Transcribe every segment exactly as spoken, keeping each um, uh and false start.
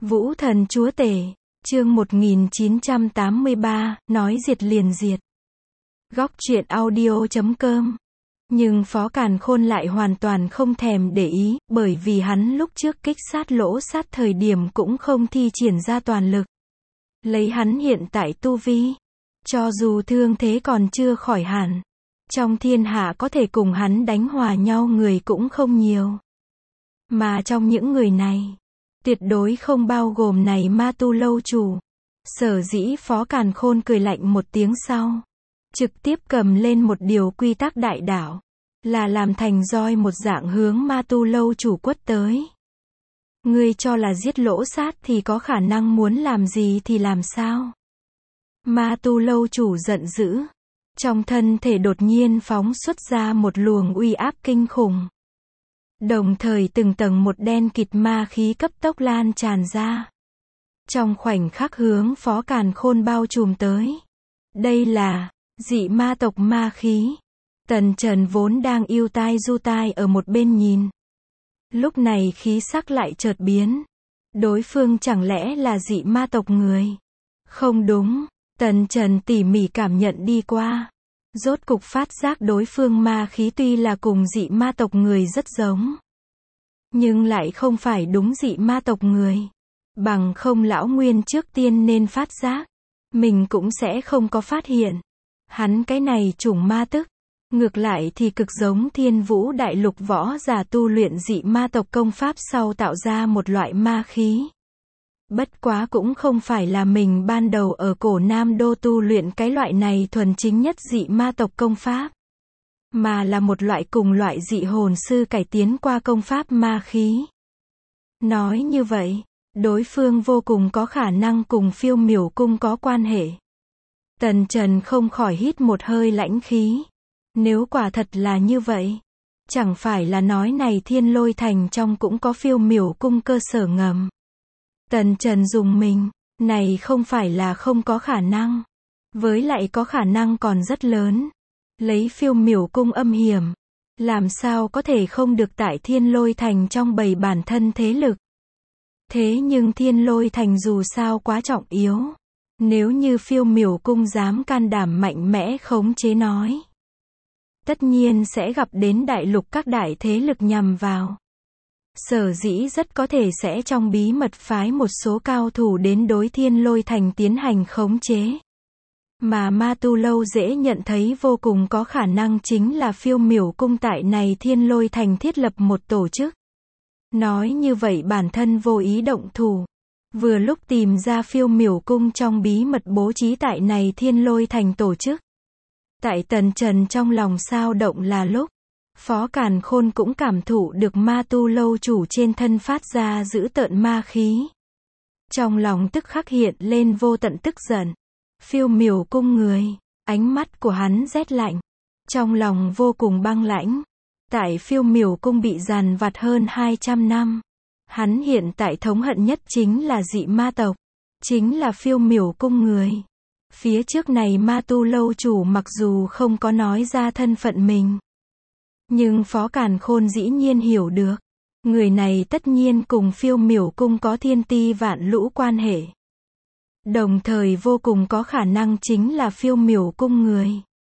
Vũ thần chúa tể, chương một nghìn chín trăm tám mươi ba, nói diệt liền diệt. Góc truyện audio chấm com. Nhưng Phó Càn Khôn lại hoàn toàn không thèm để ý, bởi vì hắn lúc trước kích sát lỗ sát thời điểm cũng không thi triển ra toàn lực. Lấy hắn hiện tại tu vi, cho dù thương thế còn chưa khỏi hẳn, trong thiên hạ có thể cùng hắn đánh hòa nhau người cũng không nhiều. Mà trong những người này, tuyệt đối không bao gồm này ma tu lâu chủ. Sở dĩ Phó Càn Khôn cười lạnh một tiếng sau, trực tiếp cầm lên một điều quy tắc đại đạo, là làm thành roi một dạng hướng ma tu lâu chủ quất tới. Ngươi cho là giết lỗ sát thì có khả năng muốn làm gì thì làm sao? Ma tu lâu chủ giận dữ, trong thân thể đột nhiên phóng xuất ra một luồng uy áp kinh khủng. Đồng thời từng tầng một đen kịt ma khí cấp tốc lan tràn ra. Trong khoảnh khắc hướng Phó Càn Khôn bao trùm tới. Đây là dị ma tộc ma khí. Tần Trần vốn đang yêu tai du tai ở một bên nhìn. Lúc này khí sắc lại chợt biến. Đối phương chẳng lẽ là dị ma tộc người? Không đúng. Tần Trần tỉ mỉ cảm nhận đi qua. Rốt cục phát giác đối phương ma khí tuy là cùng dị ma tộc người rất giống, nhưng lại không phải đúng dị ma tộc người. Bằng không lão nguyên trước tiên nên phát giác, mình cũng sẽ không có phát hiện. Hắn cái này chủng ma tức, ngược lại thì cực giống Thiên Vũ Đại Lục võ giả tu luyện dị ma tộc công pháp sau tạo ra một loại ma khí. Bất quá cũng không phải là mình ban đầu ở cổ Nam Đô tu luyện cái loại này thuần chính nhất dị ma tộc công pháp, mà là một loại cùng loại dị hồn sư cải tiến qua công pháp ma khí. Nói như vậy, đối phương vô cùng có khả năng cùng Phiêu Miểu Cung có quan hệ. Tần Trần không khỏi hít một hơi lãnh khí. Nếu quả thật là như vậy, chẳng phải là nói này Thiên Lôi Thành trong cũng có Phiêu Miểu Cung cơ sở ngầm. Tần Trần dùng mình, này không phải là không có khả năng, với lại có khả năng còn rất lớn. Lấy Phiêu Miểu Cung âm hiểm, làm sao có thể không được tại Thiên Lôi Thành trong bầy bản thân thế lực. Thế nhưng Thiên Lôi Thành dù sao quá trọng yếu, nếu như Phiêu Miểu Cung dám can đảm mạnh mẽ khống chế nói, tất nhiên sẽ gặp đến đại lục các đại thế lực nhằm vào. Sở dĩ rất có thể sẽ trong bí mật phái một số cao thủ đến đối Thiên Lôi Thành tiến hành khống chế. Mà ma tu lâu dễ nhận thấy vô cùng có khả năng chính là Phiêu Miểu Cung tại này Thiên Lôi Thành thiết lập một tổ chức. Nói như vậy bản thân vô ý động thủ, vừa lúc tìm ra Phiêu Miểu Cung trong bí mật bố trí tại này Thiên Lôi Thành tổ chức. Tại Tần Trần trong lòng sao động là lúc, Phó Càn Khôn cũng cảm thụ được ma tu lâu chủ trên thân phát ra dữ tợn ma khí. Trong lòng tức khắc hiện lên vô tận tức giận. Phiêu Miểu Cung người, ánh mắt của hắn rét lạnh, trong lòng vô cùng băng lãnh. Tại Phiêu Miểu Cung bị giàn vặt hơn hai trăm năm, hắn hiện tại thống hận nhất chính là dị ma tộc, chính là Phiêu Miểu Cung người. Phía trước này ma tu lâu chủ mặc dù không có nói ra thân phận mình, nhưng Phó Càn Khôn dĩ nhiên hiểu được, người này tất nhiên cùng Phiêu Miểu Cung có thiên ti vạn lũ quan hệ. Đồng thời vô cùng có khả năng chính là Phiêu Miểu Cung người.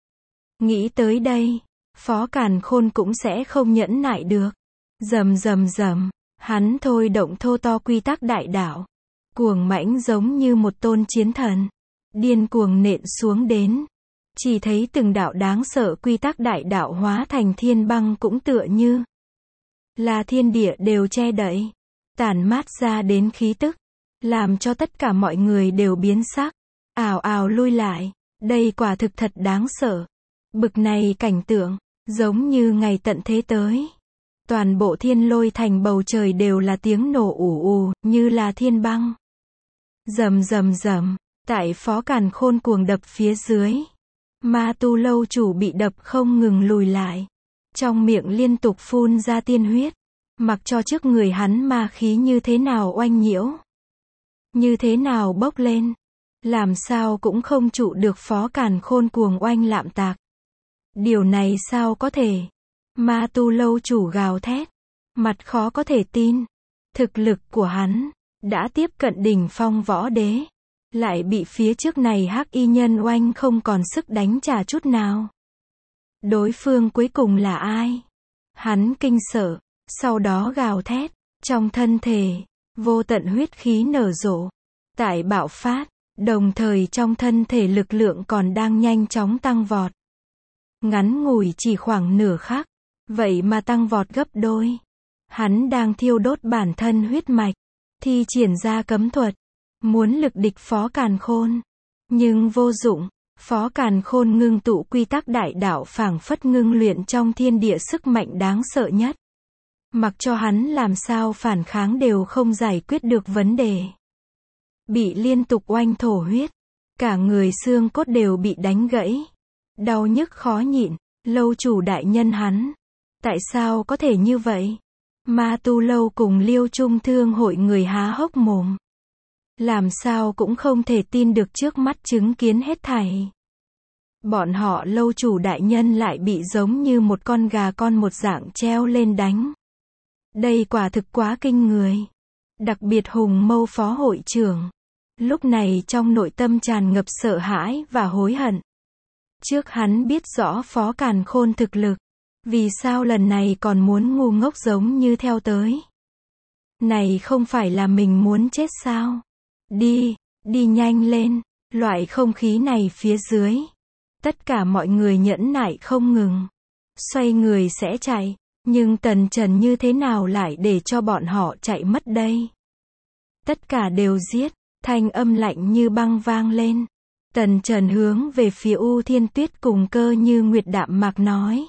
Nghĩ tới đây, Phó Càn Khôn cũng sẽ không nhẫn nại được. Rầm rầm rầm, hắn thôi động thô to quy tắc đại đạo, cuồng mãnh giống như một tôn chiến thần, điên cuồng nện xuống đến. Chỉ thấy từng đạo đáng sợ quy tắc đại đạo hóa thành thiên băng cũng tựa như là thiên địa đều che đậy, tản mát ra đến khí tức, làm cho tất cả mọi người đều biến sắc, ào ào lui lại. Đây quả thực thật đáng sợ. Bực này cảnh tượng, giống như ngày tận thế tới. Toàn bộ Thiên Lôi Thành bầu trời đều là tiếng nổ ù ù, như là thiên băng. Rầm rầm rầm, tại Phó Càn Khôn cuồng đập phía dưới, ma tu lâu chủ bị đập không ngừng lùi lại, trong miệng liên tục phun ra tiên huyết, mặc cho trước người hắn ma khí như thế nào oanh nhiễu, như thế nào bốc lên, làm sao cũng không trụ được Phó Càn Khôn cuồng oanh lạm tạc. Điều này sao có thể? Ma tu lâu chủ gào thét, mặt khó có thể tin. Thực lực của hắn, đã tiếp cận đỉnh phong võ đế, lại bị phía trước này hắc y nhân oanh không còn sức đánh trả chút nào. Đối phương cuối cùng là ai? Hắn kinh sợ, sau đó gào thét, trong thân thể, vô tận huyết khí nở rộ, tại bạo phát, đồng thời trong thân thể lực lượng còn đang nhanh chóng tăng vọt. Ngắn ngủi chỉ khoảng nửa khắc, vậy mà tăng vọt gấp đôi. Hắn đang thiêu đốt bản thân huyết mạch, thi triển ra cấm thuật, muốn lực địch Phó Càn Khôn. Nhưng vô dụng, Phó Càn Khôn ngưng tụ quy tắc đại đạo phảng phất ngưng luyện trong thiên địa sức mạnh đáng sợ nhất. Mặc cho hắn làm sao phản kháng đều không giải quyết được vấn đề. Bị liên tục oanh thổ huyết, cả người xương cốt đều bị đánh gãy. Đau nhức khó nhịn, lâu chủ đại nhân hắn. Tại sao có thể như vậy? Ma Tu Lâu cùng Liêu Trung Thương hội người há hốc mồm. Làm sao cũng không thể tin được trước mắt chứng kiến hết thảy. Bọn họ lâu chủ đại nhân lại bị giống như một con gà con một dạng treo lên đánh. Đây quả thực quá kinh người. Đặc biệt Hùng Mâu phó hội trưởng. Lúc này trong nội tâm tràn ngập sợ hãi và hối hận. Trước hắn biết rõ Phó Càn Khôn thực lực. Vì sao lần này còn muốn ngu ngốc giống như theo tới? Này không phải là mình muốn chết sao? Đi, đi nhanh lên. Loại không khí này phía dưới. Tất cả mọi người nhẫn nại không ngừng. Xoay người sẽ chạy. Nhưng Tần Trần như thế nào lại để cho bọn họ chạy mất đây? Tất cả đều giết. Thanh âm lạnh như băng vang lên. Tần Trần hướng về phía U Thiên Tuyết cùng Cơ Như Nguyệt đạm mạc nói.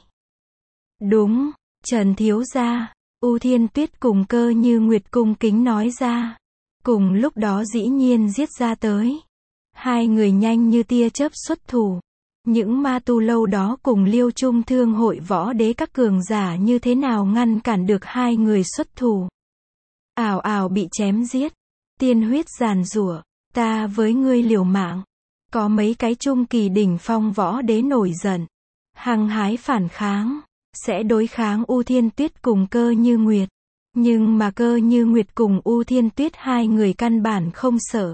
Đúng, Trần thiếu gia. U Thiên Tuyết cùng Cơ Như Nguyệt cung kính nói ra. Cùng lúc đó dĩ nhiên giết ra tới. Hai người nhanh như tia chớp xuất thủ. Những Ma Tu Lâu đó cùng Liêu Trung Thương hội võ đế các cường giả như thế nào ngăn cản được hai người xuất thủ. Ào ào bị chém giết. Tiên huyết giàn giụa. Ta với ngươi liều mạng. Có mấy cái trung kỳ đỉnh phong võ đế nổi giận. Hăng hái phản kháng. Sẽ đối kháng U Thiên Tuyết cùng Cơ Như Nguyệt. Nhưng mà Cơ Như Nguyệt cùng U Thiên Tuyết hai người căn bản không sợ.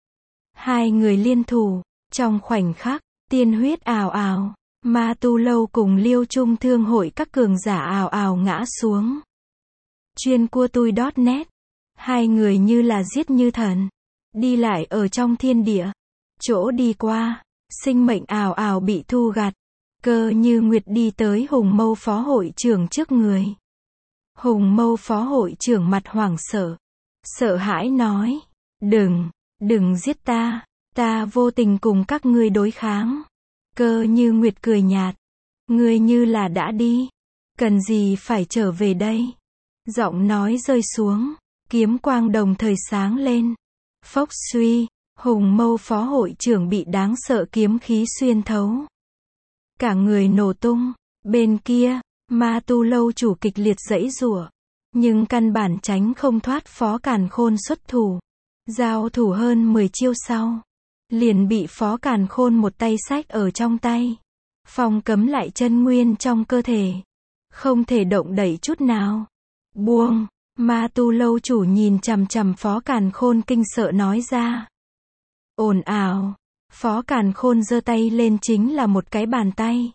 Hai người liên thủ. Trong khoảnh khắc, tiên huyết ào ào. Ma Tu Lâu cùng Liêu Trung Thương hội các cường giả ào ào ngã xuống. Chuyên cua tui net. Hai người như là giết như thần. Đi lại ở trong thiên địa. Chỗ đi qua, sinh mệnh ào ào bị thu gặt. Cơ Như Nguyệt đi tới Hùng Mâu phó hội trưởng trước người. Hùng Mâu phó hội trưởng mặt hoảng sợ. Sợ hãi nói. Đừng, đừng giết ta. Ta vô tình cùng các ngươi đối kháng. Cơ Như Nguyệt cười nhạt. Ngươi như là đã đi. Cần gì phải trở về đây? Giọng nói rơi xuống. Kiếm quang đồng thời sáng lên. Phốc suy. Hùng Mâu phó hội trưởng bị đáng sợ kiếm khí xuyên thấu. Cả người nổ tung. Bên kia, Ma Tu Lâu chủ kịch liệt giãy giụa. Nhưng căn bản tránh không thoát Phó Càn Khôn xuất thủ. Giao thủ hơn mười chiêu sau. Liền bị Phó Càn Khôn một tay xách ở trong tay. Phong cấm lại chân nguyên trong cơ thể. Không thể động đậy chút nào. Buông. Ma Tu Lâu chủ nhìn chằm chằm Phó Càn Khôn kinh sợ nói ra. Ồn ào. Phó Càn Khôn giơ tay lên chính là một cái bàn tay.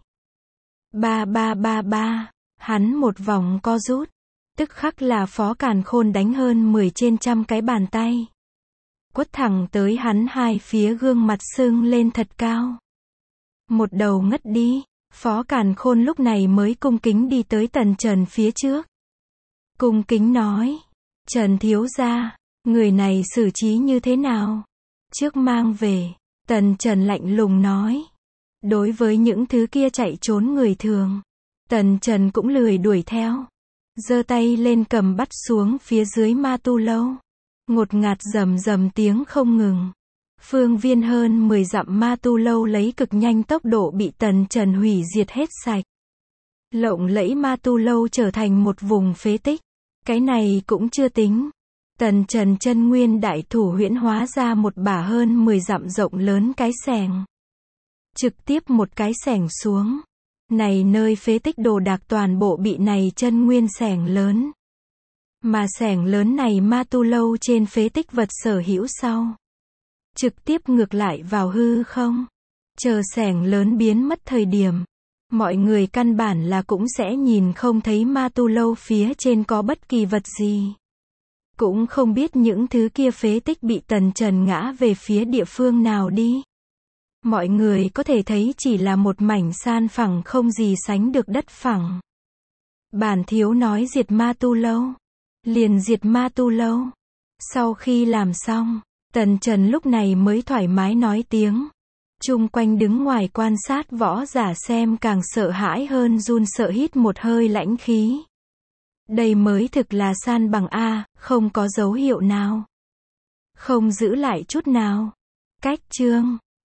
Ba ba ba ba. Hắn một vòng co rút. Tức khắc là Phó Càn Khôn đánh hơn mười trên trăm cái bàn tay. Quất thẳng tới hắn hai phía gương mặt sưng lên thật cao. Một đầu ngất đi. Phó Càn Khôn lúc này mới cung kính đi tới Tần Trần phía trước. Cung kính nói. Trần thiếu gia, người này xử trí như thế nào? Trước mang về. Tần Trần lạnh lùng nói. Đối với những thứ kia chạy trốn người thường, Tần Trần cũng lười đuổi theo. Giơ tay lên cầm bắt xuống phía dưới Ma Tu Lâu. Ngột ngạt rầm rầm tiếng không ngừng. Phương viên hơn mười dặm Ma Tu Lâu lấy cực nhanh tốc độ bị Tần Trần hủy diệt hết sạch. Lộng lẫy Ma Tu Lâu trở thành một vùng phế tích. Cái này cũng chưa tính. Tần Trần chân nguyên đại thủ huyễn hóa ra một bả hơn mười dặm rộng lớn cái xẻng. Trực tiếp một cái xẻng xuống. Này nơi phế tích đồ đạc toàn bộ bị này chân nguyên xẻng lớn. Mà xẻng lớn này ma tu lâu trên phế tích vật sở hữu sau. Trực tiếp ngược lại vào hư không. Chờ xẻng lớn biến mất thời điểm. Mọi người căn bản là cũng sẽ nhìn không thấy ma tu lâu phía trên có bất kỳ vật gì. Cũng không biết những thứ kia phế tích bị tần trần ngã về phía địa phương nào đi. Mọi người có thể thấy chỉ là một mảnh san phẳng không gì sánh được đất phẳng. Bản thiếu nói diệt ma tu lâu. Liền diệt ma tu lâu. Sau khi làm xong, tần trần lúc này mới thoải mái nói tiếng. Chung quanh đứng ngoài quan sát võ giả xem càng sợ hãi hơn run sợ hít một hơi lãnh khí. Đây mới thực là san bằng A, không có dấu hiệu nào. Không giữ lại chút nào. Cách chương